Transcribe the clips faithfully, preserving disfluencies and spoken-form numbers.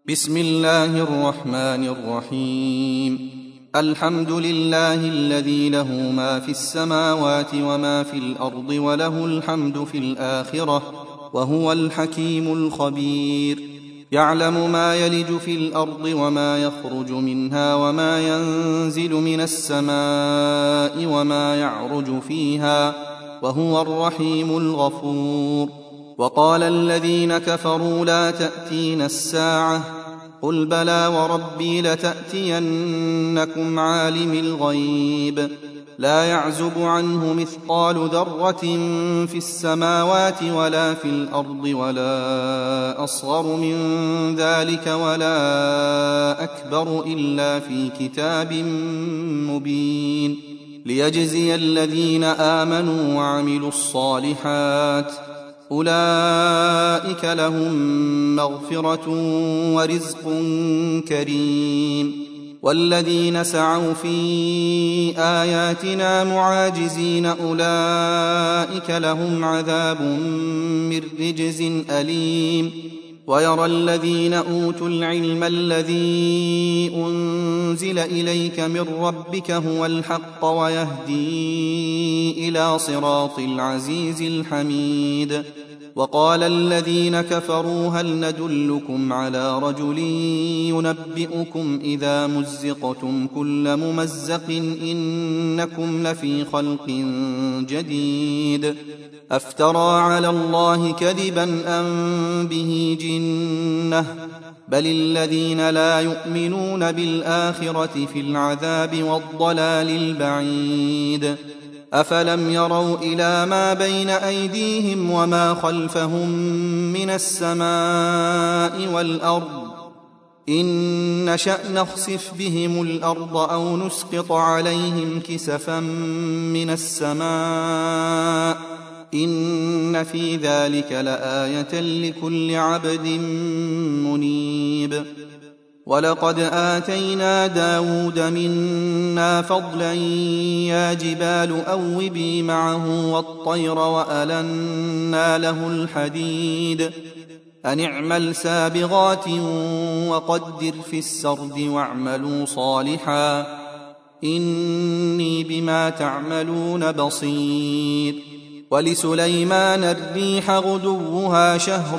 بسم الله الرحمن الرحيم. الحمد لله الذي له ما في السماوات وما في الأرض وله الحمد في الآخرة وهو الحكيم الخبير. يعلم ما يلج في الأرض وما يخرج منها وما ينزل من السماء وما يعرج فيها وهو الرحيم الغفور. وقال الذين كفروا لا تأتينا الساعة قل بلى وربي لتأتينكم عالم الغيب لا يعزب عنه مثقال ذرة في السماوات ولا في الأرض ولا أصغر من ذلك ولا أكبر إلا في كتاب مبين ليجزي الذين آمنوا وعملوا الصالحات أولئك لهم مغفرة ورزق كريم. والذين سعوا في آياتنا معاجزين أولئك لهم عذاب من رجز أليم. ويرى الذين أوتوا العلم الذي أنزل إليك من ربك هو الحق ويهدي إلى صراط العزيز الحميد. وقال الذين كفروا هل ندلكم على رجل ينبئكم إذا مزقتم كل ممزق إنكم لفي خلق جديد أفترى على الله كذبا أم به جنة بل الذين لا يؤمنون بالآخرة في العذاب والضلال البعيد. أفلم يروا إلى ما بين أيديهم وما خلفهم من السماء والأرض إن نشأ نخسف بهم الأرض أو نسقط عليهم كسفا من السماء إن في ذلك لآية لكل عبد منيب. ولقد آتينا داود منا فضلا يا جبال أوبي معه والطير وألنا له الحديد أن اعمل سابغات وقدر في السرد واعملوا صالحا إني بما تعملون بصير. ولسليمان الريح غدوها شهر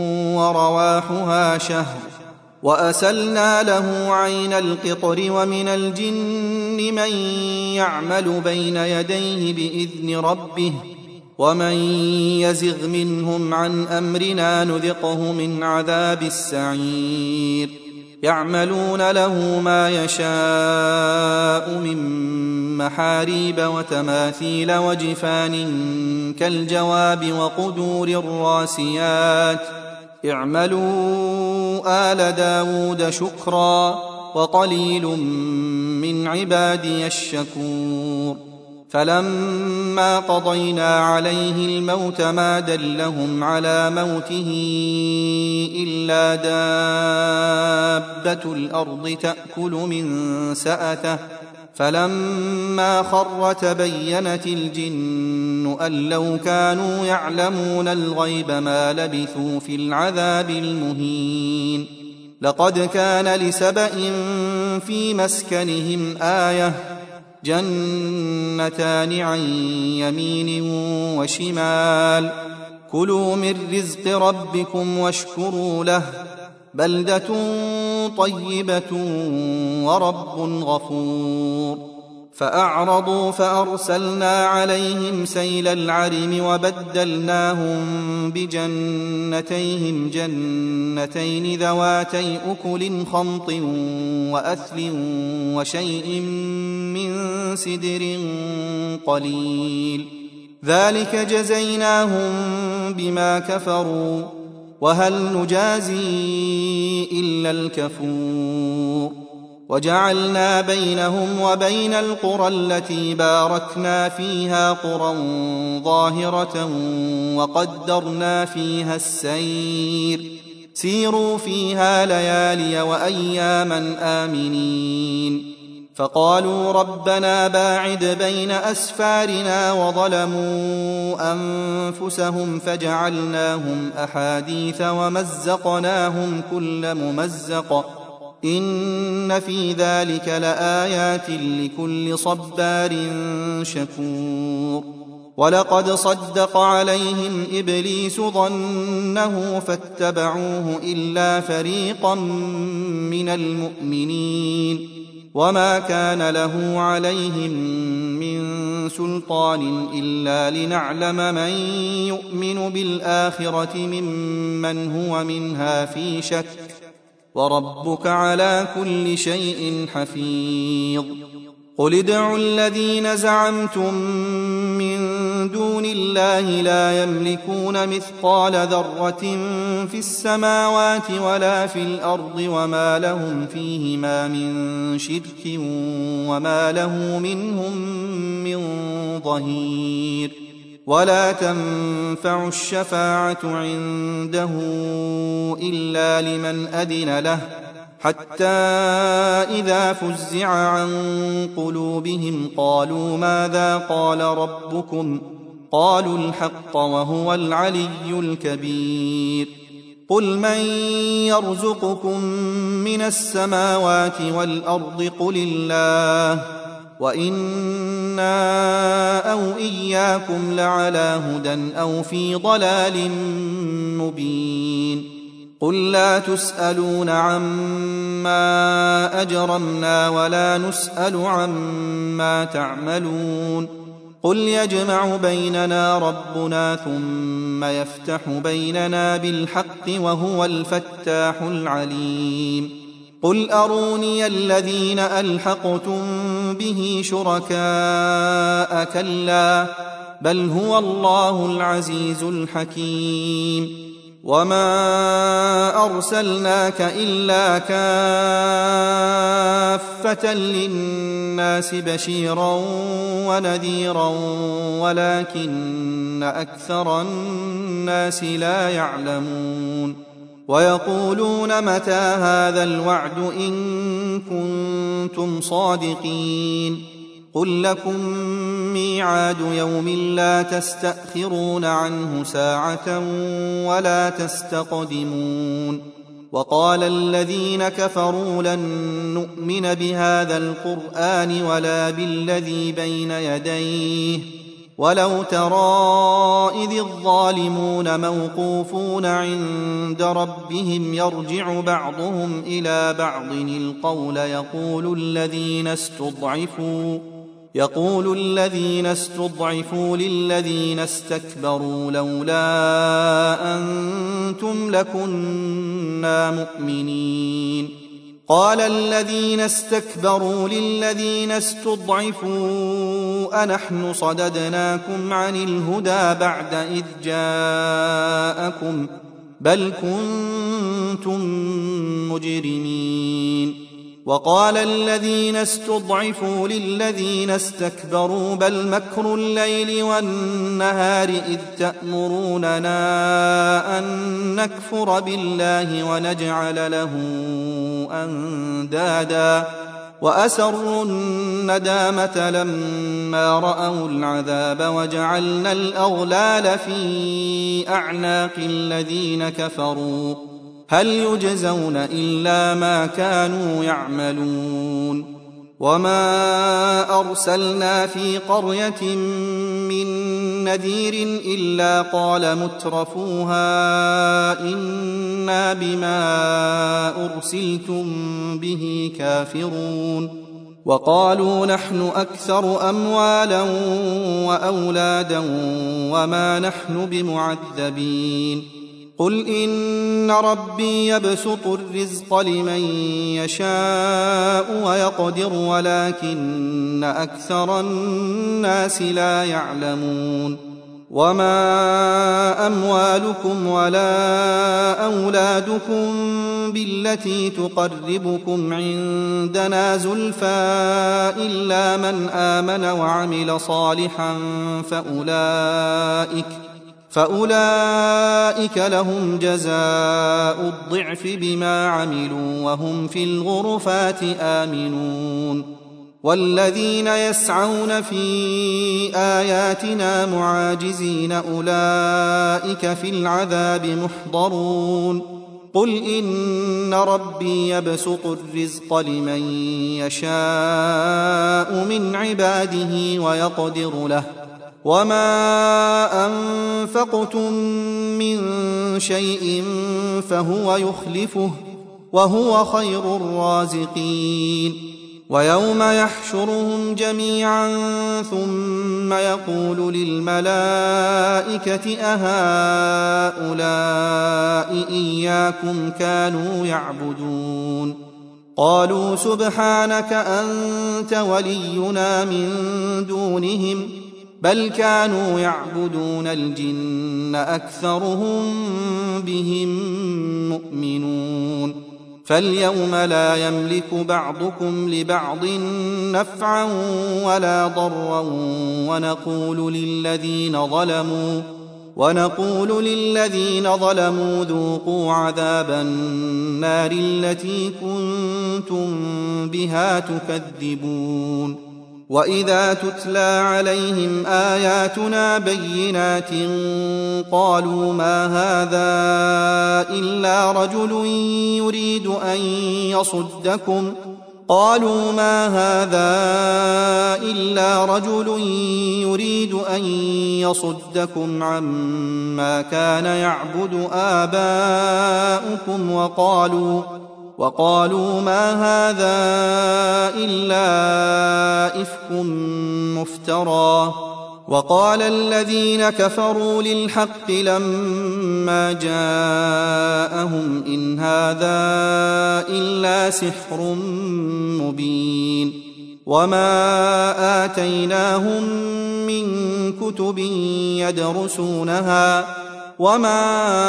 ورواحها شهر وأسلنا له عين القطر ومن الجن من يعمل بين يديه بإذن ربه ومن يزغ منهم عن أمرنا نذقه من عذاب السعير. يعملون له ما يشاء من محاريب وتماثيل وجفان كالجواب وقدور الراسيات اعملوا آل داود شكرا وقليل من عبادي الشكور. فلما قضينا عليه الموت ما دلهم على موته إلا دابة الأرض تأكل من سأته فلما خر تبينت الجن أن لو كانوا يعلمون الغيب ما لبثوا في العذاب المهين. لقد كان لسبإ في مسكنهم آية جنتان عن يمين وشمال كلوا من رزق ربكم واشكروا له بلدة طيبة ورب غفور. فأعرضوا فأرسلنا عليهم سيل العرم وبدلناهم بجنتيهم جنتين ذواتي أكل خمط وأثل وشيء من سدر قليل ذلك جزيناهم بما كفروا وهل نجازي إلا الكفور. وجعلنا بينهم وبين القرى التي باركنا فيها قرى ظاهرة وقدرنا فيها السير سيروا فيها ليالي وأياما آمنين فقالوا ربنا باعد بين أسفارنا وظلموا أنفسهم فجعلناهم أحاديث ومزقناهم كل ممزق إن في ذلك لآيات لكل صبار شكور ولقد صدق عليهم إبليس ظنه فاتبعوه إلا فريقا من المؤمنين وما كان له عليهم من سلطان إلا لنعلم من يؤمن بالآخرة ممن هو منها في شك وربك على كل شيء حفيظ قل ادعوا الذين زعمتم من دون الله لا يملكون مثقال ذرة في السماوات ولا في الأرض وما لهم فيهما من شرك وما له منهم من ظهير ولا تنفع الشفاعة عنده إلا لمن أذن له حتى إذا فزع عن قلوبهم قالوا ماذا قال ربكم قالوا الحق وهو العلي الكبير قل من يرزقكم من السماوات والأرض قل الله وإنا أو إياكم لعلى هدى أو في ضلال مبين قل لا تسألون عما أجرمنا ولا نسأل عما تعملون قل يجمع بيننا ربنا ثم يفتح بيننا بالحق وهو الفتاح العليم قل أروني الذين ألحقتم به شركاء كلا بل هو الله العزيز الحكيم وما أرسلناك إلا كافة للناس بشيرا ونذيرا ولكن أكثر الناس لا يعلمون ويقولون متى هذا الوعد إن كنتم صادقين قل لكم ميعاد يوم لا تستأخرون عنه ساعة ولا تستقدمون وقال الذين كفروا لن نؤمن بهذا القرآن ولا بالذي بين يديه ولو ترى إذ الظالمون موقوفون عند ربهم يرجع بعضهم إلى بعض القول يقول الذين استضعفوا يقول الذين استضعفوا للذين استكبروا لولا أنتم لكنا مؤمنين قال الذين استكبروا للذين استضعفوا أنحن صددناكم عن الهدى بعد إذ جاءكم بل كنتم مجرمين وقال الذين استضعفوا للذين استكبروا بل مكر الليل والنهار إذ تأمروننا أن نكفر بالله ونجعل له أندادا وأسروا الندامة لما رأوا العذاب وجعلنا الأغلال في أعناق الذين كفروا هل يجزون إلا ما كانوا يعملون وما أرسلنا في قرية من نذير إلا قال مترفوها إنا بما أرسلتم به كافرون وقالوا نحن أكثر أموالا وأولادا وما نحن بمعذبين قل إن ربي يبسط الرزق لمن يشاء ويقدر ولكن أكثر الناس لا يعلمون وما أموالكم ولا أولادكم بالتي تقربكم عندنا زلفى إلا من آمن وعمل صالحا فأولئك فأولئك لهم جزاء الضعف بما عملوا وهم في الغرفات آمنون والذين يسعون في آياتنا معاجزين أولئك في العذاب محضرون قل إن ربي يبسط الرزق لمن يشاء من عباده ويقدر له وما أنفقتم من شيء فهو يخلفه وهو خير الرازقين ويوم يحشرهم جميعا ثم يقول للملائكة أهؤلاء إياكم كانوا يعبدون قالوا سبحانك أنت ولينا من دونهم بل كانوا يعبدون الجن أكثرهم بهم مؤمنون فاليوم لا يملك بعضكم لبعض نفعا ولا ضرا ونقول للذين ظلموا ونقول للذين ظلموا ذوقوا عذاب النار التي كنتم بها تكذبون وإذا تتلى عليهم آياتنا بينات قالوا ما هذا إلا رجل يريد أن يصدكم قالوا ما هذا إلا رجل يريد أن يصدكم عما كان يعبد آباؤكم وقالوا وقالوا ما هذا إلا إفك مفترى وقال الذين كفروا للحق لما جاءهم إن هذا إلا سحر مبين وما آتيناهم من كتب يدرسونها وما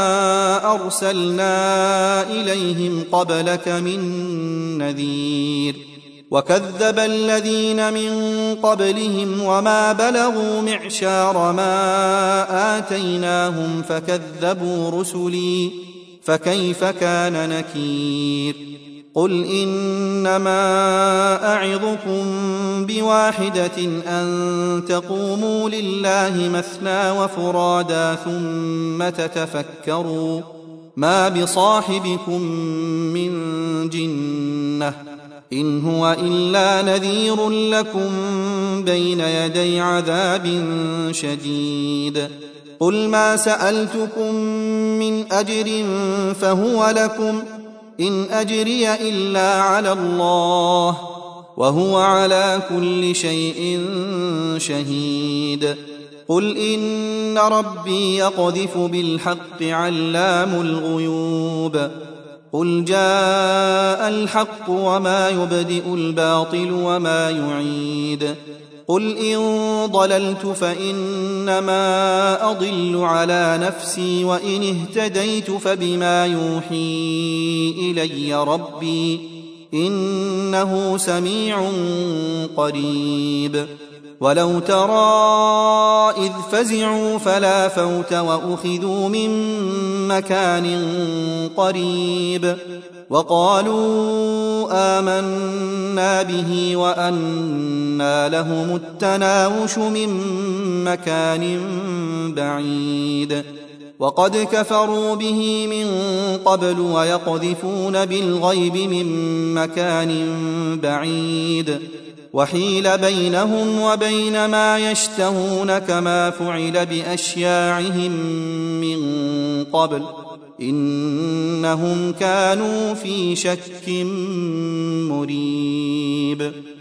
أرسلنا إليهم قبلك من نذير وكذب الذين من قبلهم وما بلغوا معشار ما آتيناهم فكذبوا رسلي فكيف كان نكير قل إنما أعظكم بواحدة أن تقوموا لله مثنى وفرادا ثم تتفكروا ما بصاحبكم من جنة إن هو إلا نذير لكم بين يدي عذاب شديد قل ما سألتكم من أجر فهو لكم إن أجري إلا على الله وهو على كل شيء شهيد قل إن ربي يقذف بالحق علام الغيوب قل جاء الحق وما يبدئ الباطل وما يعيد قل إن ضللت فإنما أضل على نفسي وإن اهتديت فبما يوحي إلي ربي إنه سميع قريب ولو ترى إذ فزعوا فلا فوت وأخذوا من مكان قريب وقالوا آمنا به وأنى لهم التناوش من مكان بعيد وقد كفروا به من قبل ويقذفون بالغيب من مكان بعيد وحيل بينهم وبين ما يشتهون كما فعل بأشياعهم من قبل إنهم كانوا في شك مريب